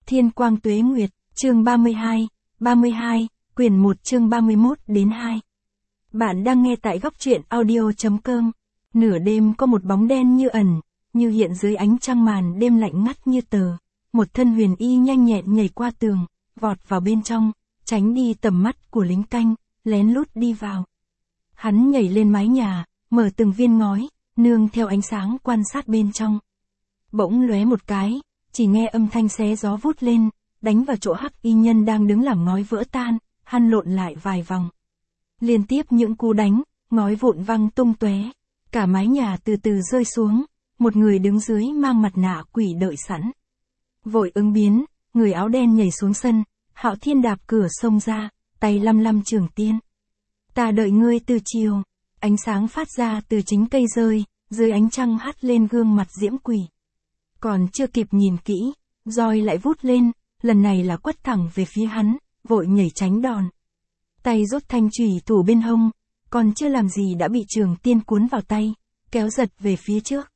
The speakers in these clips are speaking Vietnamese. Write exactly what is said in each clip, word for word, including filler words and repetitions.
Thiên Quang Tuế Nguyệt, chương ba mươi hai, ba mươi hai, quyển một chương ba mươi mốt đến hai. Bạn đang nghe tại góc truyện audio chấm com. Nửa đêm có một bóng đen như ẩn, như hiện dưới ánh trăng màn đêm lạnh ngắt như tờ. Một thân huyền y nhanh nhẹn nhảy qua tường, vọt vào bên trong, tránh đi tầm mắt của lính canh, lén lút đi vào. Hắn nhảy lên mái nhà, mở từng viên ngói, nương theo ánh sáng quan sát bên trong. Bỗng lóe một cái, chỉ nghe âm thanh xé gió vút lên, đánh vào chỗ hắc y nhân đang đứng làm ngói vỡ tan, lăn lộn lại vài vòng. Liên tiếp những cú đánh, ngói vụn văng tung tóe, cả mái nhà từ từ rơi xuống, một người đứng dưới mang mặt nạ quỷ đợi sẵn. Vội ứng biến, người áo đen nhảy xuống sân, Hạo Thiên đạp cửa xông ra, tay lăm lăm trường tiên. Ta đợi ngươi từ chiều, ánh sáng phát ra từ chính cây rơi, dưới ánh trăng hắt lên gương mặt diễm quỷ. Còn chưa kịp nhìn kỹ, roi lại vút lên, lần này là quất thẳng về phía hắn, vội nhảy tránh đòn. Tay rút thanh chùy thủ bên hông, còn chưa làm gì đã bị trường tiên cuốn vào tay, kéo giật về phía trước.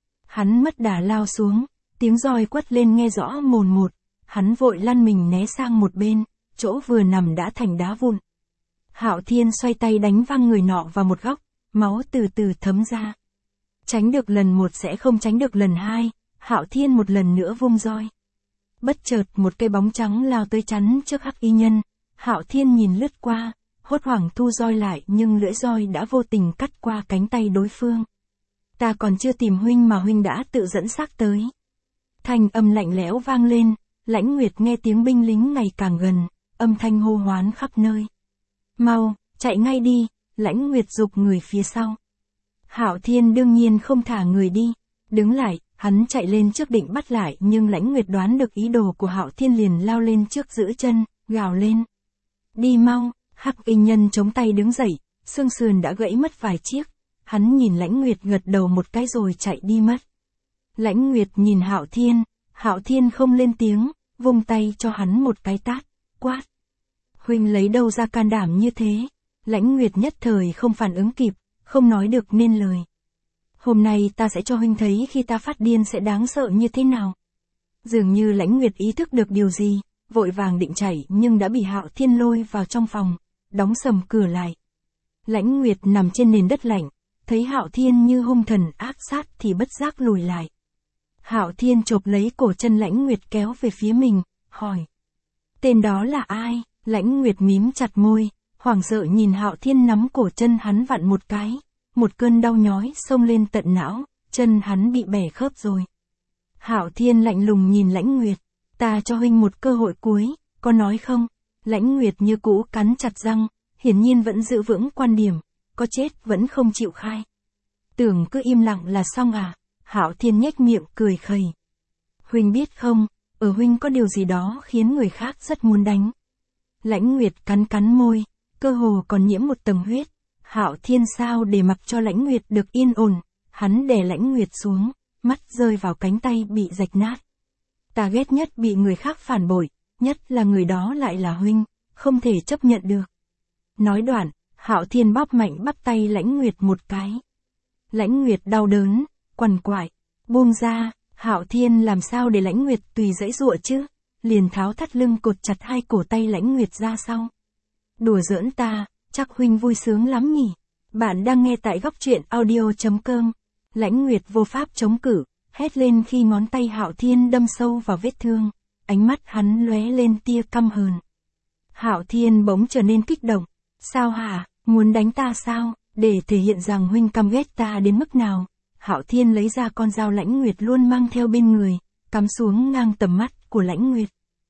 Hắn mất đà lao xuống, tiếng roi quất lên nghe rõ mồn một, hắn vội lăn mình né sang một bên, chỗ vừa nằm đã thành đá vụn. Hạo Thiên xoay tay đánh văng người nọ vào một góc, máu từ từ thấm ra. Tránh được lần một sẽ không tránh được lần hai, Hạo Thiên một lần nữa vung roi. Bất chợt một cây bóng trắng lao tới chắn trước hắc y nhân, Hạo Thiên nhìn lướt qua, hốt hoảng thu roi lại nhưng lưỡi roi đã vô tình cắt qua cánh tay đối phương. Ta còn chưa tìm huynh mà huynh đã tự dẫn xác tới. Thanh âm lạnh lẽo vang lên, Lãnh Nguyệt nghe tiếng binh lính ngày càng gần, âm thanh hô hoán khắp nơi. Mau, chạy ngay đi, Lãnh Nguyệt giục người phía sau. Hạo Thiên đương nhiên không thả người đi, đứng lại, hắn chạy lên trước định bắt lại nhưng Lãnh Nguyệt đoán được ý đồ của Hạo Thiên liền lao lên trước giữ chân, gào lên. Đi mau, hắc y nhân chống tay đứng dậy, xương sườn đã gãy mất vài chiếc, hắn nhìn Lãnh Nguyệt gật đầu một cái rồi chạy đi mất. Lãnh Nguyệt nhìn Hạo Thiên, Hạo Thiên không lên tiếng, vung tay cho hắn một cái tát, quát. Huynh lấy đâu ra can đảm như thế? Lãnh Nguyệt nhất thời không phản ứng kịp, không nói được nên lời. Hôm nay ta sẽ cho huynh thấy khi ta phát điên sẽ đáng sợ như thế nào. Dường như Lãnh Nguyệt ý thức được điều gì, vội vàng định chạy nhưng đã bị Hạo Thiên lôi vào trong phòng, đóng sầm cửa lại. Lãnh Nguyệt nằm trên nền đất lạnh, thấy Hạo Thiên như hung thần ác sát thì bất giác lùi lại. Hạo Thiên chộp lấy cổ chân Lãnh Nguyệt kéo về phía mình, hỏi. Tên đó là ai? Lãnh Nguyệt mím chặt môi, hoảng sợ nhìn Hạo Thiên nắm cổ chân hắn vặn một cái. Một cơn đau nhói xông lên tận não, chân hắn bị bẻ khớp rồi. Hạo Thiên lạnh lùng nhìn Lãnh Nguyệt. Ta cho huynh một cơ hội cuối, có nói không? Lãnh Nguyệt như cũ cắn chặt răng, hiển nhiên vẫn giữ vững quan điểm, có chết vẫn không chịu khai. Tưởng cứ im lặng là xong à? Hạo Thiên nhếch miệng cười khẩy. Huynh biết không, ở huynh có điều gì đó khiến người khác rất muốn đánh. Lãnh Nguyệt cắn cắn môi, cơ hồ còn nhiễm một tầng huyết. Hạo Thiên sao để mặc cho Lãnh Nguyệt được yên ổn, hắn đè Lãnh Nguyệt xuống, mắt rơi vào cánh tay bị rạch nát. Ta ghét nhất bị người khác phản bội, nhất là người đó lại là huynh, không thể chấp nhận được. Nói đoạn, Hạo Thiên bóp mạnh bắp tay Lãnh Nguyệt một cái. Lãnh Nguyệt đau đớn, quằn quại, buông ra, Hạo Thiên làm sao để Lãnh Nguyệt tùy dãy dụa chứ, liền tháo thắt lưng cột chặt hai cổ tay Lãnh Nguyệt ra sau. Đùa giỡn ta, chắc huynh vui sướng lắm nhỉ. Bạn đang nghe tại góc truyện audio chấm com. Lãnh Nguyệt vô pháp chống cự, hét lên khi ngón tay Hạo Thiên đâm sâu vào vết thương, ánh mắt hắn lóe lên tia căm hờn. Hạo Thiên bỗng trở nên kích động. Sao hả, muốn đánh ta sao? Để thể hiện rằng huynh căm ghét ta đến mức nào. Hạo Thiên lấy ra con dao Lãnh Nguyệt luôn mang theo bên người, cắm xuống ngang tầm mắt của Lãnh Nguyệt.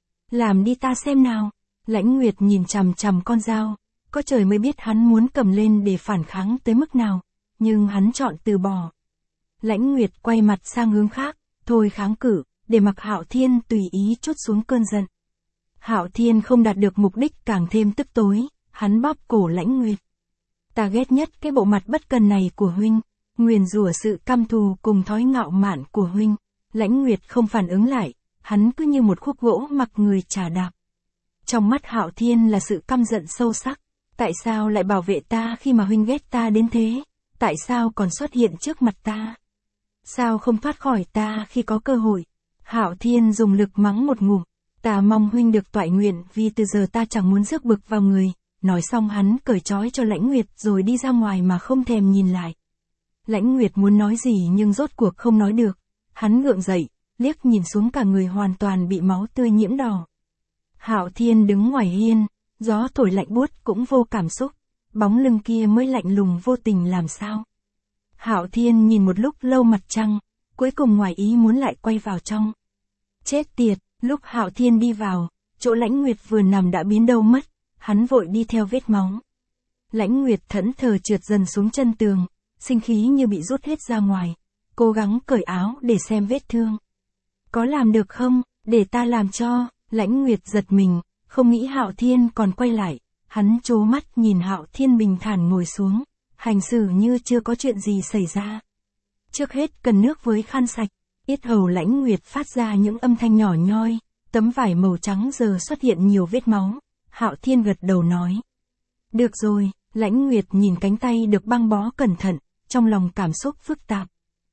Làm đi ta xem nào. Lãnh Nguyệt nhìn chằm chằm con dao, có trời mới biết hắn muốn cầm lên để phản kháng tới mức nào, nhưng hắn chọn từ bỏ. Lãnh Nguyệt quay mặt sang hướng khác, thôi kháng cự, để mặc Hạo Thiên tùy ý trút xuống cơn giận. Hạo Thiên không đạt được mục đích càng thêm tức tối, hắn bóp cổ Lãnh Nguyệt. Ta ghét nhất cái bộ mặt bất cần này của huynh, nguyền rủa sự căm thù cùng thói ngạo mạn của huynh. Lãnh Nguyệt không phản ứng lại, hắn cứ như một khúc gỗ mặc người chà đạp. Trong mắt Hạo Thiên là sự căm giận sâu sắc. Tại sao lại bảo vệ ta khi mà huynh ghét ta đến thế? Tại sao còn xuất hiện trước mặt ta? Sao không thoát khỏi ta khi có cơ hội? Hạo Thiên dùng lực mắng một ngụm. Ta mong huynh được toại nguyện vì từ giờ ta chẳng muốn rước bực vào người. Nói xong hắn cởi trói cho Lãnh Nguyệt rồi đi ra ngoài mà không thèm nhìn lại. Lãnh Nguyệt muốn nói gì nhưng rốt cuộc không nói được. Hắn gượng dậy, liếc nhìn xuống cả người hoàn toàn bị máu tươi nhiễm đỏ. Hạo Thiên đứng ngoài hiên, gió thổi lạnh buốt cũng vô cảm xúc. Bóng lưng kia mới lạnh lùng vô tình làm sao. Hạo Thiên nhìn một lúc lâu mặt trăng, cuối cùng ngoài ý muốn lại quay vào trong. Chết tiệt, lúc Hạo Thiên đi vào, chỗ Lãnh Nguyệt vừa nằm đã biến đâu mất, hắn vội đi theo vết máu. Lãnh Nguyệt thẫn thờ trượt dần xuống chân tường, sinh khí như bị rút hết ra ngoài, cố gắng cởi áo để xem vết thương. Có làm được không, để ta làm cho. Lãnh Nguyệt giật mình, không nghĩ Hạo Thiên còn quay lại, hắn trố mắt nhìn Hạo Thiên bình thản ngồi xuống, hành xử như chưa có chuyện gì xảy ra. Trước hết cần nước với khăn sạch, yết hầu Lãnh Nguyệt phát ra những âm thanh nhỏ nhoi, tấm vải màu trắng giờ xuất hiện nhiều vết máu. Hạo Thiên gật đầu nói. Được rồi. Lãnh Nguyệt nhìn cánh tay được băng bó cẩn thận, trong lòng cảm xúc phức tạp.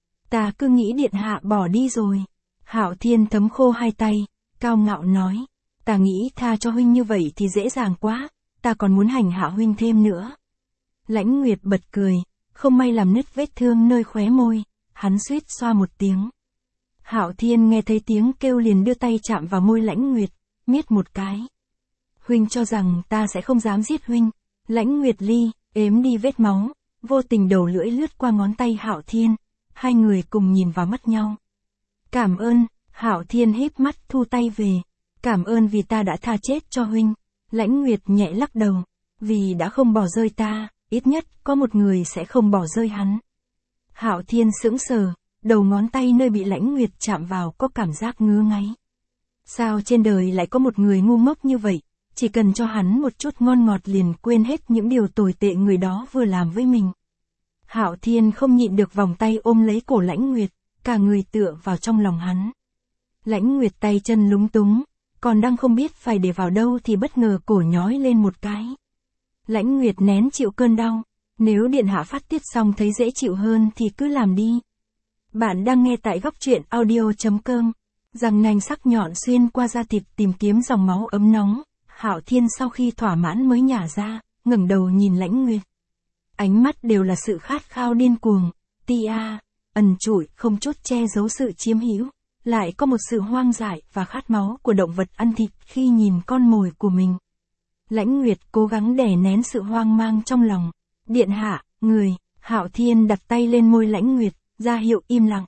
Ta cứ nghĩ điện hạ bỏ đi rồi. Hạo Thiên thấm khô hai tay, cao ngạo nói. Ta nghĩ tha cho huynh như vậy thì dễ dàng quá, ta còn muốn hành hạ huynh thêm nữa. Lãnh Nguyệt bật cười, không may làm nứt vết thương nơi khóe môi, hắn suýt xoa một tiếng. Hạo Thiên nghe thấy tiếng kêu liền đưa tay chạm vào môi Lãnh Nguyệt, miết một cái. Huynh cho rằng ta sẽ không dám giết huynh. Lãnh Nguyệt ly, ếm đi vết máu, vô tình đầu lưỡi lướt qua ngón tay Hạo Thiên, hai người cùng nhìn vào mắt nhau. Cảm ơn, Hạo Thiên híp mắt thu tay về, cảm ơn vì ta đã tha chết cho huynh. Lãnh Nguyệt nhẹ lắc đầu, vì đã không bỏ rơi ta, ít nhất có một người sẽ không bỏ rơi hắn. Hạo Thiên sững sờ, đầu ngón tay nơi bị Lãnh Nguyệt chạm vào có cảm giác ngứa ngáy. Sao trên đời lại có một người ngu ngốc như vậy? Chỉ cần cho hắn một chút ngon ngọt liền quên hết những điều tồi tệ người đó vừa làm với mình. Hạo Thiên không nhịn được vòng tay ôm lấy cổ Lãnh Nguyệt, cả người tựa vào trong lòng hắn. Lãnh Nguyệt tay chân lúng túng, còn đang không biết phải để vào đâu thì bất ngờ cổ nhói lên một cái. Lãnh Nguyệt nén chịu cơn đau, nếu điện hạ phát tiết xong thấy dễ chịu hơn thì cứ làm đi. Bạn đang nghe tại góc truyện audio chấm com. Răng nanh sắc nhọn xuyên qua da thịt tìm kiếm dòng máu ấm nóng. Hạo Thiên sau khi thỏa mãn mới nhả ra, ngẩng đầu nhìn Lãnh Nguyệt. Ánh mắt đều là sự khát khao điên cuồng, tia, ẩn trụi, không chút che giấu sự chiếm hữu, lại có một sự hoang dại và khát máu của động vật ăn thịt khi nhìn con mồi của mình. Lãnh Nguyệt cố gắng đè nén sự hoang mang trong lòng. Điện hạ, người, Hạo Thiên đặt tay lên môi Lãnh Nguyệt, ra hiệu im lặng.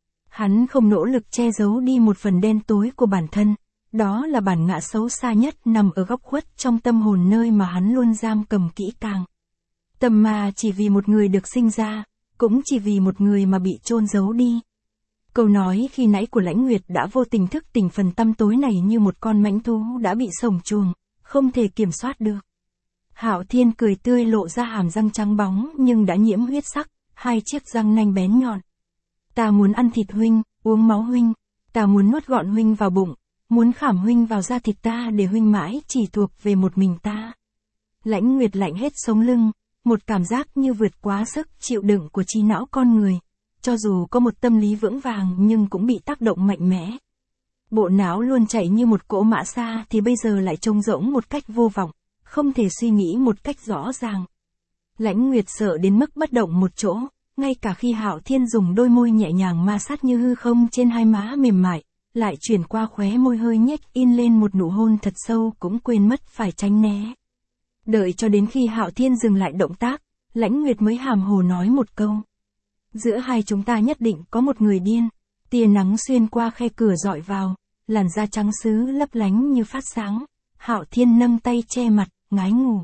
Hắn không nỗ lực che giấu đi một phần đen tối của bản thân. Đó là bản ngã xấu xa nhất nằm ở góc khuất trong tâm hồn nơi mà hắn luôn giam cầm kỹ càng. Tâm ma chỉ vì một người được sinh ra, cũng chỉ vì một người mà bị chôn giấu đi. Câu nói khi nãy của Lãnh Nguyệt đã vô tình thức tỉnh phần tăm tối này như một con mãnh thú đã bị sổng chuồng, không thể kiểm soát được. Hạo Thiên cười tươi lộ ra hàm răng trắng bóng nhưng đã nhiễm huyết sắc, hai chiếc răng nanh bén nhọn. Ta muốn ăn thịt huynh, uống máu huynh, ta muốn nuốt gọn huynh vào bụng. Muốn khảm huynh vào da thịt ta để huynh mãi chỉ thuộc về một mình ta. Lãnh Nguyệt lạnh hết sống lưng, một cảm giác như vượt quá sức chịu đựng của trí não con người. Cho dù có một tâm lý vững vàng nhưng cũng bị tác động mạnh mẽ. Bộ não luôn chạy như một cỗ mã xa thì bây giờ lại trông rỗng một cách vô vọng, không thể suy nghĩ một cách rõ ràng. Lãnh Nguyệt sợ đến mức bất động một chỗ, ngay cả khi Hạo Thiên dùng đôi môi nhẹ nhàng ma sát như hư không trên hai má mềm mại, lại chuyển qua khóe môi hơi nhếch in lên một nụ hôn thật sâu cũng quên mất phải tránh né. Đợi cho đến khi Hạo Thiên dừng lại động tác, Lãnh Nguyệt mới hàm hồ nói một câu. Giữa hai chúng ta nhất định có một người điên. Tia nắng xuyên qua khe cửa dọi vào, làn da trắng sứ lấp lánh như phát sáng. Hạo Thiên nâng tay che mặt, ngái ngủ.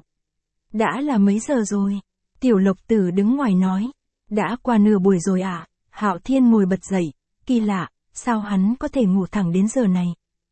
Đã là mấy giờ rồi? Tiểu Lộc Tử đứng ngoài nói. Đã qua nửa buổi rồi ạ. À? Hạo Thiên ngồi bật dậy, kỳ lạ. Sao hắn có thể ngủ thẳng đến giờ này?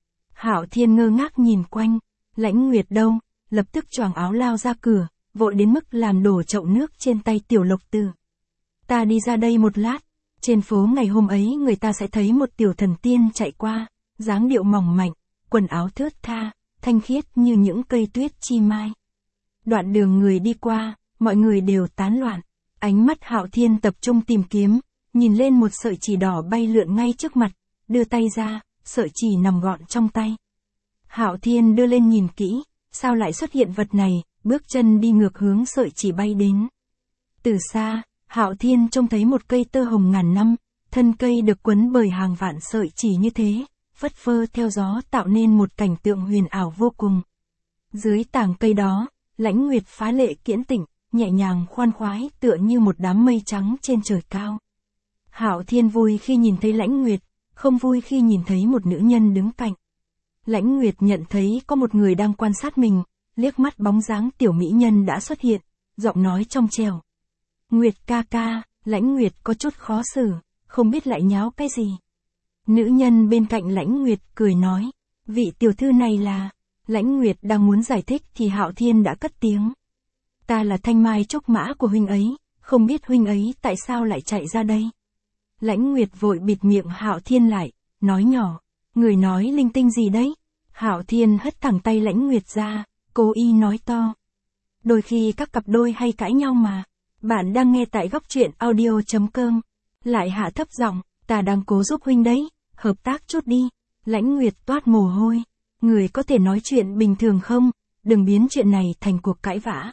Hạo Thiên ngơ ngác nhìn quanh, Lãnh Nguyệt đâu, lập tức choàng áo lao ra cửa, vội đến mức làm đổ chậu nước trên tay Tiểu Lộc Tử. Ta đi ra đây một lát, trên phố ngày hôm ấy người ta sẽ thấy một tiểu thần tiên chạy qua, dáng điệu mỏng mảnh, quần áo thướt tha, thanh khiết như những cây tuyết chi mai. Đoạn đường người đi qua, mọi người đều tán loạn, ánh mắt Hạo Thiên tập trung tìm kiếm. Nhìn lên một sợi chỉ đỏ bay lượn ngay trước mặt, đưa tay ra, sợi chỉ nằm gọn trong tay. Hạo Thiên đưa lên nhìn kỹ, sao lại xuất hiện vật này, bước chân đi ngược hướng sợi chỉ bay đến. Từ xa, Hạo Thiên trông thấy một cây tơ hồng ngàn năm, thân cây được quấn bởi hàng vạn sợi chỉ như thế, phất phơ theo gió tạo nên một cảnh tượng huyền ảo vô cùng. Dưới tàng cây đó, Lãnh Nguyệt phá lệ kiễn tịnh, nhẹ nhàng khoan khoái tựa như một đám mây trắng trên trời cao. Hạo Thiên vui khi nhìn thấy Lãnh Nguyệt, không vui khi nhìn thấy một nữ nhân đứng cạnh. Lãnh Nguyệt nhận thấy có một người đang quan sát mình, liếc mắt bóng dáng tiểu mỹ nhân đã xuất hiện, giọng nói trong trẻo. Nguyệt ca ca, Lãnh Nguyệt có chút khó xử, không biết lại nháo cái gì. Nữ nhân bên cạnh Lãnh Nguyệt cười nói, vị tiểu thư này là... Lãnh Nguyệt đang muốn giải thích thì Hạo Thiên đã cất tiếng. Ta là thanh mai trúc mã của huynh ấy, không biết huynh ấy tại sao lại chạy ra đây. Lãnh Nguyệt vội bịt miệng Hạo Thiên lại, nói nhỏ, người nói linh tinh gì đấy. Hạo Thiên hất thẳng tay Lãnh Nguyệt ra, cố ý nói to. Đôi khi các cặp đôi hay cãi nhau mà. Bạn đang nghe tại góc truyện audio chấm com. Lại hạ thấp giọng, ta đang cố giúp huynh đấy, hợp tác chút đi. Lãnh Nguyệt toát mồ hôi. Người có thể nói chuyện bình thường không, đừng biến chuyện này thành cuộc cãi vã.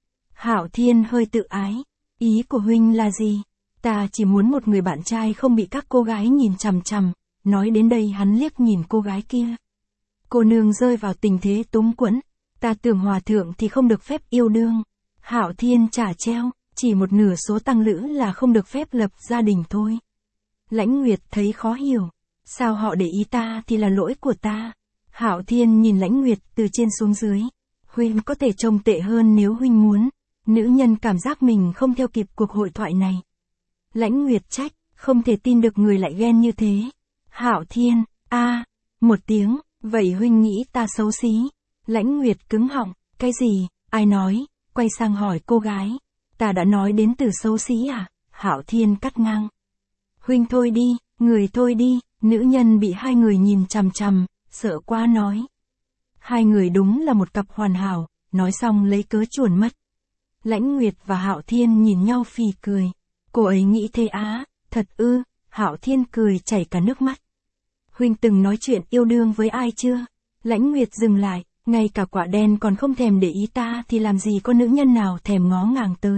Hạo Thiên hơi tự ái, ý của huynh là gì? Ta chỉ muốn một người bạn trai không bị các cô gái nhìn chằm chằm. Nói đến đây hắn liếc nhìn cô gái kia. Cô nương rơi vào tình thế túng quẫn, ta tưởng hòa thượng thì không được phép yêu đương. Hạo Thiên trả treo, chỉ một nửa số tăng lữ là không được phép lập gia đình thôi. Lãnh Nguyệt thấy khó hiểu, sao họ để ý ta thì là lỗi của ta. Hạo Thiên nhìn Lãnh Nguyệt từ trên xuống dưới. Huynh có thể trông tệ hơn nếu huynh muốn. Nữ nhân cảm giác mình không theo kịp cuộc hội thoại này. Lãnh Nguyệt trách, không thể tin được người lại ghen như thế. Hạo Thiên, a, à, một tiếng, vậy huynh nghĩ ta xấu xí. Lãnh Nguyệt cứng họng, cái gì, ai nói, quay sang hỏi cô gái. Ta đã nói đến từ xấu xí à? Hạo Thiên cắt ngang. Huynh thôi đi, người thôi đi, nữ nhân bị hai người nhìn chằm chằm. Sợ quá nói. Hai người đúng là một cặp hoàn hảo, nói xong lấy cớ chuồn mất. Lãnh Nguyệt và Hạo Thiên nhìn nhau phì cười. Cô ấy nghĩ thế á, thật ư, Hạo Thiên cười chảy cả nước mắt. Huynh từng nói chuyện yêu đương với ai chưa? Lãnh Nguyệt dừng lại, ngay cả quả đen còn không thèm để ý ta thì làm gì có nữ nhân nào thèm ngó ngàng tới.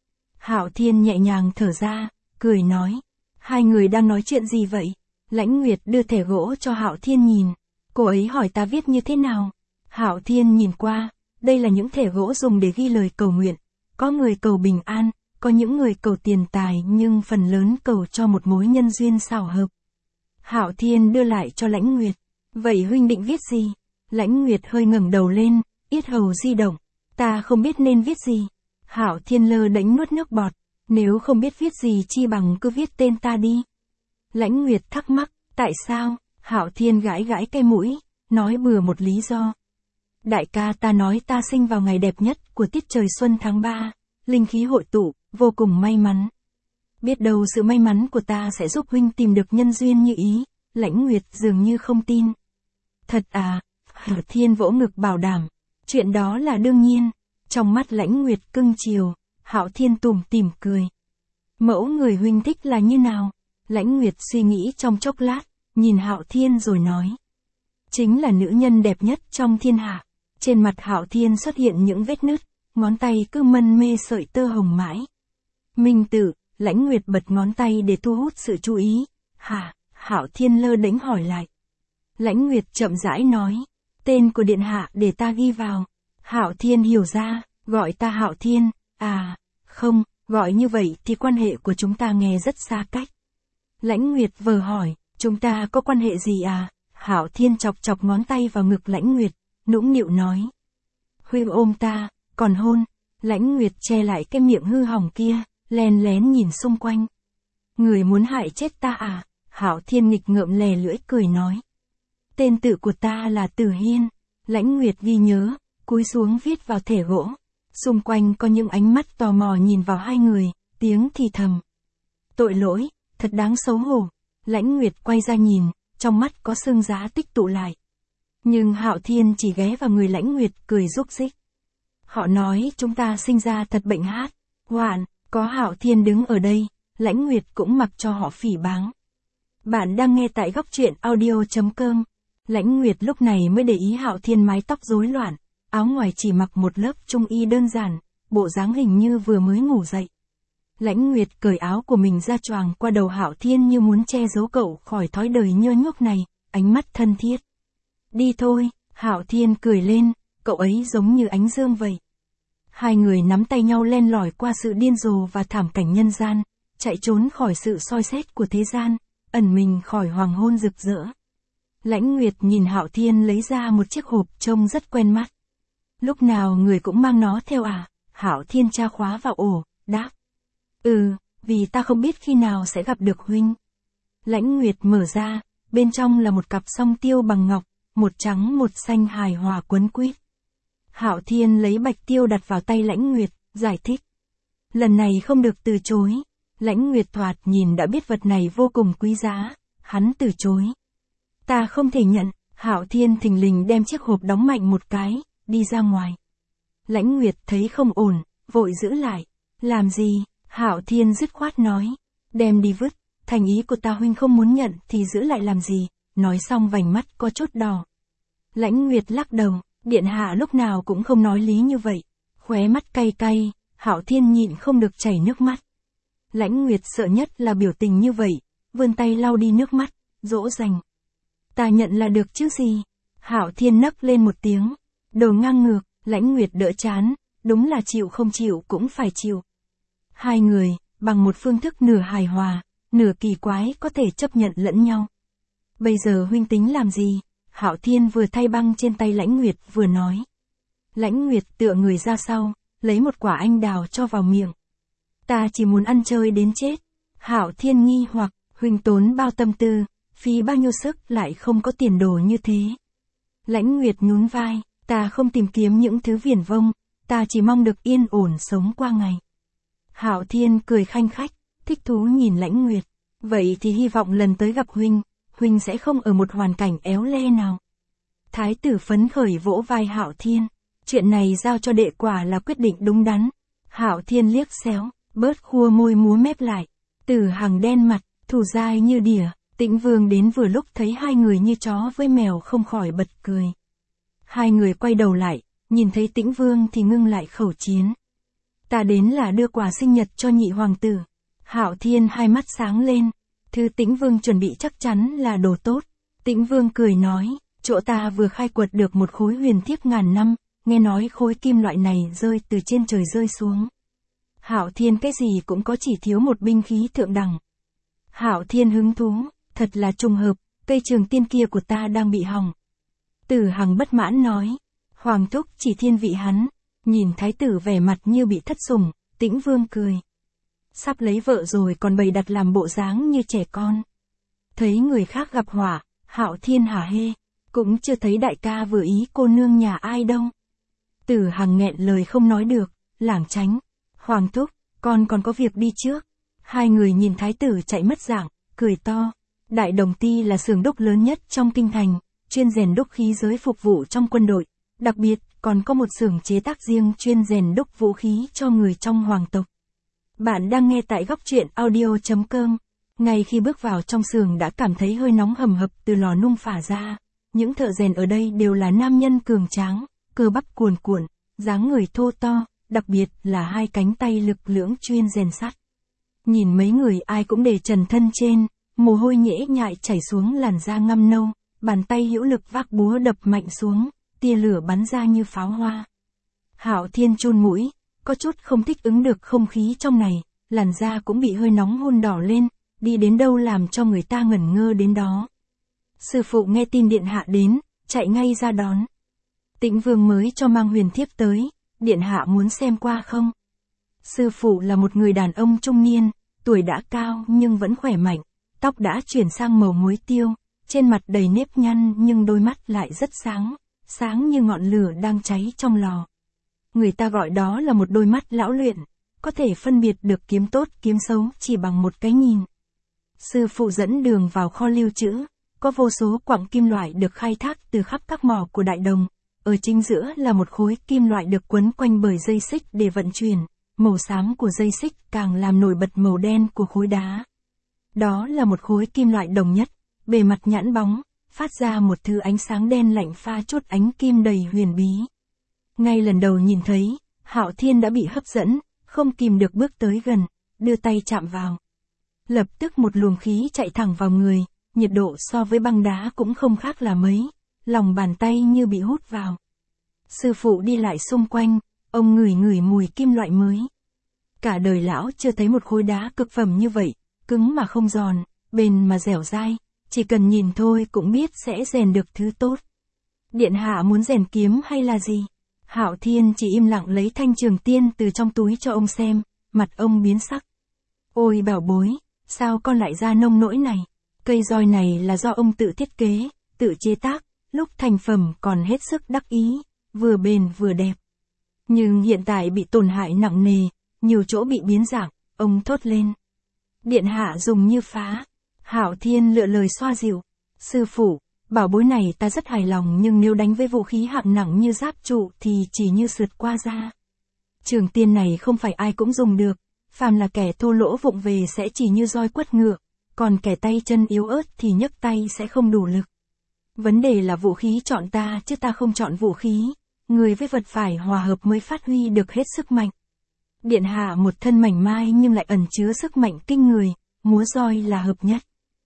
Hạo Thiên nhẹ nhàng thở ra, cười nói. Hai người đang nói chuyện gì vậy? Lãnh Nguyệt đưa thẻ gỗ cho Hạo Thiên nhìn. Cô ấy hỏi ta viết như thế nào? Hạo Thiên nhìn qua, đây là những thẻ gỗ dùng để ghi lời cầu nguyện. Có người cầu bình an, có những người cầu tiền tài nhưng phần lớn cầu cho một mối nhân duyên xảo hợp. Hạo Thiên đưa lại cho Lãnh Nguyệt. Vậy huynh định viết gì? Lãnh Nguyệt hơi ngẩng đầu lên, yết hầu di động. Ta không biết nên viết gì. Hạo Thiên lơ đánh nuốt nước bọt. Nếu không biết viết gì chi bằng cứ viết tên ta đi. Lãnh Nguyệt thắc mắc, tại sao? Hạo Thiên gãi gãi cái mũi, nói bừa một lý do. Đại ca ta nói ta sinh vào ngày đẹp nhất của tiết trời xuân tháng ba, linh khí hội tụ, vô cùng may mắn. Biết đâu sự may mắn của ta sẽ giúp huynh tìm được nhân duyên như ý. Lãnh Nguyệt dường như không tin. Thật à? Hạo Thiên vỗ ngực bảo đảm. Chuyện đó là đương nhiên. Trong mắt Lãnh Nguyệt cưng chiều, Hạo Thiên tủm tỉm cười. Mẫu người huynh thích là như nào? Lãnh Nguyệt suy nghĩ trong chốc lát, nhìn Hạo Thiên rồi nói. Chính là nữ nhân đẹp nhất trong thiên hạ. Trên mặt Hạo Thiên xuất hiện những vết nứt, ngón tay cứ mân mê sợi tơ hồng mãi. Minh Tử, Lãnh Nguyệt bật ngón tay để thu hút sự chú ý. Hả? Hạo Thiên lơ đánh hỏi lại. Lãnh Nguyệt chậm rãi nói. Tên của điện hạ để ta ghi vào. Hạo Thiên hiểu ra, gọi ta Hạo Thiên. À, không, gọi như vậy thì quan hệ của chúng ta nghe rất xa cách. Lãnh Nguyệt vờ hỏi, chúng ta có quan hệ gì à? Hạo Thiên chọc chọc ngón tay vào ngực Lãnh Nguyệt, nũng nịu nói. Huynh ôm ta, còn hôn. Lãnh Nguyệt che lại cái miệng hư hỏng kia, len lén nhìn xung quanh. Người muốn hại chết ta à? Hạo Thiên nghịch ngợm lè lưỡi cười nói. Tên tự của ta là Tử Hiên. Lãnh Nguyệt ghi nhớ, cúi xuống viết vào thẻ gỗ. Xung quanh có những ánh mắt tò mò nhìn vào hai người, tiếng thì thầm. Tội lỗi, thật đáng xấu hổ. Lãnh Nguyệt quay ra nhìn, trong mắt có sương giá tích tụ lại. Nhưng Hạo Thiên chỉ ghé vào người Lãnh Nguyệt cười rúc rích. Họ nói chúng ta sinh ra thật bệnh hát, hoạn, có Hạo Thiên đứng ở đây, Lãnh Nguyệt cũng mặc cho họ phỉ báng. Bạn đang nghe tại góc truyện audio chấm com. Lãnh Nguyệt lúc này mới để ý Hạo Thiên mái tóc rối loạn, áo ngoài chỉ mặc một lớp trung y đơn giản, bộ dáng hình như vừa mới ngủ dậy. Lãnh Nguyệt cởi áo của mình ra choàng qua đầu Hạo Thiên như muốn che giấu cậu khỏi thói đời nhơ nhuốc này, ánh mắt thân thiết. Đi thôi, Hạo Thiên cười lên, cậu ấy giống như ánh dương vậy. Hai người nắm tay nhau len lỏi qua sự điên rồ và thảm cảnh nhân gian, chạy trốn khỏi sự soi xét của thế gian, ẩn mình khỏi hoàng hôn rực rỡ. Lãnh Nguyệt nhìn Hạo Thiên lấy ra một chiếc hộp trông rất quen mắt. Lúc nào người cũng mang nó theo à? Hạo Thiên tra khóa vào ổ, đáp. Ừ, vì ta không biết khi nào sẽ gặp được huynh. Lãnh Nguyệt mở ra, bên trong là một cặp song tiêu bằng ngọc, một trắng một xanh hài hòa quấn quýt. Hạo Thiên lấy bạch tiêu đặt vào tay Lãnh Nguyệt, giải thích. Lần này không được từ chối. Lãnh Nguyệt thoạt nhìn đã biết vật này vô cùng quý giá, hắn từ chối. Ta không thể nhận. Hạo Thiên thình lình đem chiếc hộp đóng mạnh một cái, đi ra ngoài. Lãnh Nguyệt thấy không ổn, vội giữ lại. Làm gì? Hạo Thiên dứt khoát nói. Đem đi vứt, thành ý của ta huynh không muốn nhận thì giữ lại làm gì, nói xong vành mắt có chút đỏ. Lãnh Nguyệt lắc đầu, điện hạ lúc nào cũng không nói lý như vậy. Khóe mắt cay cay, Hạo Thiên nhịn không được chảy nước mắt. Lãnh Nguyệt sợ nhất là biểu tình như vậy, vươn tay lau đi nước mắt, dỗ dành. Ta nhận là được chứ gì? Hạo Thiên nấc lên một tiếng. Đồ ngang ngược. Lãnh Nguyệt đỡ chán, đúng là chịu không chịu cũng phải chịu. Hai người, bằng một phương thức nửa hài hòa, nửa kỳ quái có thể chấp nhận lẫn nhau. Bây giờ huynh tính làm gì? Hạo Thiên vừa thay băng trên tay Lãnh Nguyệt vừa nói. Lãnh Nguyệt tựa người ra sau, lấy một quả anh đào cho vào miệng. Ta chỉ muốn ăn chơi đến chết. Hạo Thiên nghi hoặc, huynh tốn bao tâm tư, phí bao nhiêu sức lại không có tiền đồ như thế. Lãnh Nguyệt nhún vai. Ta không tìm kiếm những thứ viển vông, ta chỉ mong được yên ổn sống qua ngày. Hạo Thiên cười khanh khách, thích thú nhìn Lãnh Nguyệt. Vậy thì hy vọng lần tới gặp huynh, huynh sẽ không ở một hoàn cảnh éo le nào. Thái tử phấn khởi vỗ vai Hạo Thiên. Chuyện này giao cho đệ quả là quyết định đúng đắn. Hạo Thiên liếc xéo, bớt khua môi múa mép lại. Tử Hằng đen mặt, thủ dai như đỉa. Tĩnh Vương đến vừa lúc thấy hai người như chó với mèo không khỏi bật cười. Hai người quay đầu lại, nhìn thấy Tĩnh Vương thì ngưng lại khẩu chiến. Ta đến là đưa quà sinh nhật cho nhị hoàng tử. Hạo Thiên hai mắt sáng lên. Thứ Tĩnh Vương chuẩn bị chắc chắn là đồ tốt. Tĩnh Vương cười nói, chỗ ta vừa khai quật được một khối huyền thiếp ngàn năm, nghe nói khối kim loại này rơi từ trên trời rơi xuống. Hạo Thiên cái gì cũng có chỉ thiếu một binh khí thượng đẳng. Hạo Thiên hứng thú, thật là trùng hợp, cây trường tiên kia của ta đang bị hỏng. Tử Hằng bất mãn nói, Hoàng thúc chỉ thiên vị hắn, nhìn thái tử vẻ mặt như bị thất sủng, Tĩnh Vương cười. Sắp lấy vợ rồi còn bày đặt làm bộ dáng như trẻ con. Thấy người khác gặp họa, Hạo Thiên hả hê, cũng chưa thấy đại ca vừa ý cô nương nhà ai đâu. Tử Hằng nghẹn lời không nói được, lảng tránh. Hoàng thúc, con còn có việc đi trước. Hai người nhìn thái tử chạy mất dạng, cười to. Đại Đồng Ty là xưởng đúc lớn nhất trong kinh thành, chuyên rèn đúc khí giới phục vụ trong quân đội. Đặc biệt, còn có một xưởng chế tác riêng chuyên rèn đúc vũ khí cho người trong hoàng tộc. Bạn đang nghe tại góc truyện audio chấm com. Ngay khi bước vào trong xưởng đã cảm thấy hơi nóng hầm hập từ lò nung phả ra. Những thợ rèn ở đây đều là nam nhân cường tráng, cơ bắp cuồn cuộn, dáng người thô to, đặc biệt là hai cánh tay lực lưỡng chuyên rèn sắt. Nhìn mấy người ai cũng để trần thân trên, mồ hôi nhễ nhại chảy xuống làn da ngăm nâu, bàn tay hữu lực vác búa đập mạnh xuống, tia lửa bắn ra như pháo hoa. Hạo Thiên chun mũi, có chút không thích ứng được không khí trong này, làn da cũng bị hơi nóng hôn đỏ lên, đi đến đâu làm cho người ta ngẩn ngơ đến đó. Sư phụ nghe tin điện hạ đến, chạy ngay ra đón. Tĩnh Vương mới cho mang huyền thiếp tới, điện hạ muốn xem qua không? Sư phụ là một người đàn ông trung niên, tuổi đã cao nhưng vẫn khỏe mạnh, tóc đã chuyển sang màu muối tiêu, trên mặt đầy nếp nhăn nhưng đôi mắt lại rất sáng, sáng như ngọn lửa đang cháy trong lò. Người ta gọi đó là một đôi mắt lão luyện, có thể phân biệt được kiếm tốt kiếm xấu chỉ bằng một cái nhìn. Sư phụ dẫn đường vào kho lưu trữ, có vô số quặng kim loại được khai thác từ khắp các mỏ của Đại Đồng. Ở chính giữa là một khối kim loại được quấn quanh bởi dây xích để vận chuyển, màu xám của dây xích càng làm nổi bật màu đen của khối đá. Đó là một khối kim loại đồng nhất, bề mặt nhẵn bóng, phát ra một thứ ánh sáng đen lạnh pha chút ánh kim đầy huyền bí. Ngay lần đầu nhìn thấy, Hạo Thiên đã bị hấp dẫn, không kìm được bước tới gần, đưa tay chạm vào. Lập tức một luồng khí chạy thẳng vào người, nhiệt độ so với băng đá cũng không khác là mấy, lòng bàn tay như bị hút vào. Sư phụ đi lại xung quanh, ông ngửi ngửi mùi kim loại mới. Cả đời lão chưa thấy một khối đá cực phẩm như vậy, cứng mà không giòn, bền mà dẻo dai, chỉ cần nhìn thôi cũng biết sẽ rèn được thứ tốt. Điện hạ muốn rèn kiếm hay là gì? Hạo Thiên chỉ im lặng lấy thanh trường tiên từ trong túi cho ông xem, mặt ông biến sắc. Ôi bảo bối, sao con lại ra nông nỗi này? Cây roi này là do ông tự thiết kế, tự chế tác, lúc thành phẩm còn hết sức đắc ý, vừa bền vừa đẹp. Nhưng hiện tại bị tổn hại nặng nề, nhiều chỗ bị biến dạng, ông thốt lên. Điện hạ dùng như phá. Hạo Thiên lựa lời xoa dịu. Sư phụ, bảo bối này ta rất hài lòng nhưng nếu đánh với vũ khí hạng nặng như giáp trụ thì chỉ như sượt qua da. Trường tiên này không phải ai cũng dùng được, phàm là kẻ thô lỗ vụng về sẽ chỉ như roi quất ngựa, còn kẻ tay chân yếu ớt thì nhấc tay sẽ không đủ lực. Vấn đề là vũ khí chọn ta chứ ta không chọn vũ khí, người với vật phải hòa hợp mới phát huy được hết sức mạnh. Điện hạ một thân mảnh mai nhưng lại ẩn chứa sức mạnh kinh người, múa roi là hợp nhất.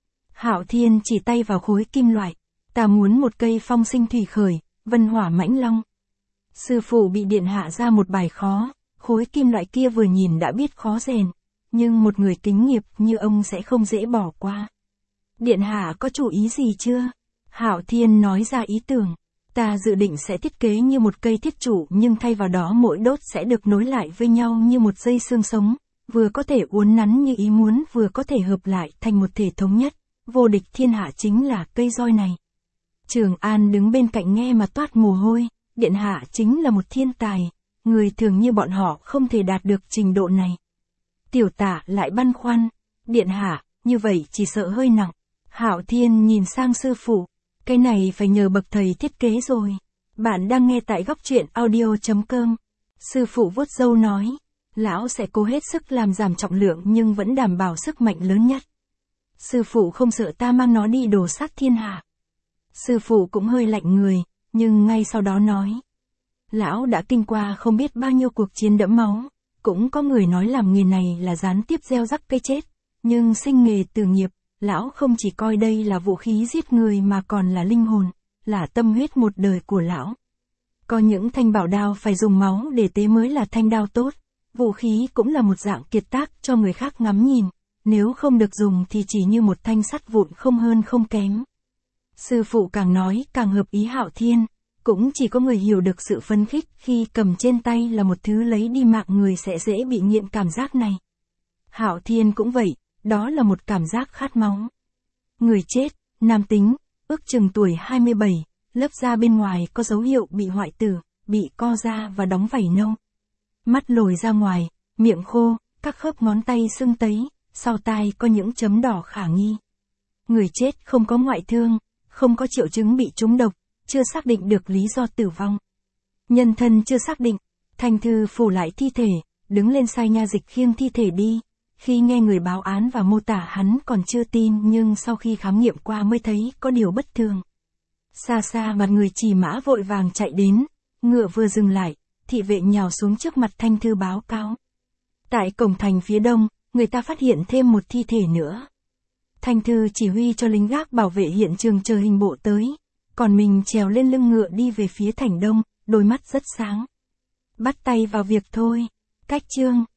Hạo Thiên chỉ tay vào khối kim loại, ta muốn một cây phong sinh thủy khởi, vân hỏa mãnh long. Sư phụ bị điện hạ ra một bài khó, khối kim loại kia vừa nhìn đã biết khó rèn, nhưng một người kính nghiệp như ông sẽ không dễ bỏ qua. Điện hạ có chủ ý gì chưa? Hạo Thiên nói ra ý tưởng. Ta dự định sẽ thiết kế như một cây thiết trụ nhưng thay vào đó mỗi đốt sẽ được nối lại với nhau như một dây xương sống, vừa có thể uốn nắn như ý muốn vừa có thể hợp lại thành một thể thống nhất, vô địch thiên hạ chính là cây roi này. Trường An đứng bên cạnh nghe mà toát mồ hôi, điện hạ chính là một thiên tài, người thường như bọn họ không thể đạt được trình độ này. Tiểu Tả lại băn khoăn, điện hạ, như vậy chỉ sợ hơi nặng. Hạo Thiên nhìn sang sư phụ. Cái này phải nhờ bậc thầy thiết kế rồi. Bạn đang nghe tại góc truyện audio chấm com. Sư phụ vuốt râu nói. Lão sẽ cố hết sức làm giảm trọng lượng nhưng vẫn đảm bảo sức mạnh lớn nhất. Sư phụ không sợ ta mang nó đi đổ sát thiên hạ. Sư phụ cũng hơi lạnh người, nhưng ngay sau đó nói. Lão đã kinh qua không biết bao nhiêu cuộc chiến đẫm máu. Cũng có người nói làm nghề này là gián tiếp gieo rắc cái chết. Nhưng sinh nghề từ nghiệp. Lão không chỉ coi đây là vũ khí giết người mà còn là linh hồn, là tâm huyết một đời của lão. Có những thanh bảo đao phải dùng máu để tế mới là thanh đao tốt, vũ khí cũng là một dạng kiệt tác cho người khác ngắm nhìn, nếu không được dùng thì chỉ như một thanh sắt vụn không hơn không kém. Sư phụ càng nói càng hợp ý Hạo Thiên, cũng chỉ có người hiểu được sự phấn khích khi cầm trên tay là một thứ lấy đi mạng người sẽ dễ bị nghiện cảm giác này. Hạo Thiên cũng vậy. Đó là một cảm giác khát máu. Người chết, nam tính, ước chừng tuổi hai mươi bảy, lớp da bên ngoài có dấu hiệu bị hoại tử, bị co ra và đóng vảy nâu. Mắt lồi ra ngoài, miệng khô, các khớp ngón tay sưng tấy, sau tai có những chấm đỏ khả nghi. Người chết không có ngoại thương, không có triệu chứng bị trúng độc, chưa xác định được lý do tử vong. Nhân thân chưa xác định, Thanh Thư phủ lại thi thể, đứng lên sai nha dịch khiêng thi thể đi. Khi nghe người báo án và mô tả hắn còn chưa tin nhưng sau khi khám nghiệm qua mới thấy có điều bất thường. Xa xa mặt người Trì Mã vội vàng chạy đến, ngựa vừa dừng lại, thị vệ nhào xuống trước mặt Thanh Thư báo cáo. Tại cổng thành phía đông, người ta phát hiện thêm một thi thể nữa. Thanh Thư chỉ huy cho lính gác bảo vệ hiện trường chờ hình bộ tới, còn mình trèo lên lưng ngựa đi về phía thành đông, đôi mắt rất sáng. Bắt tay vào việc thôi. Cách chương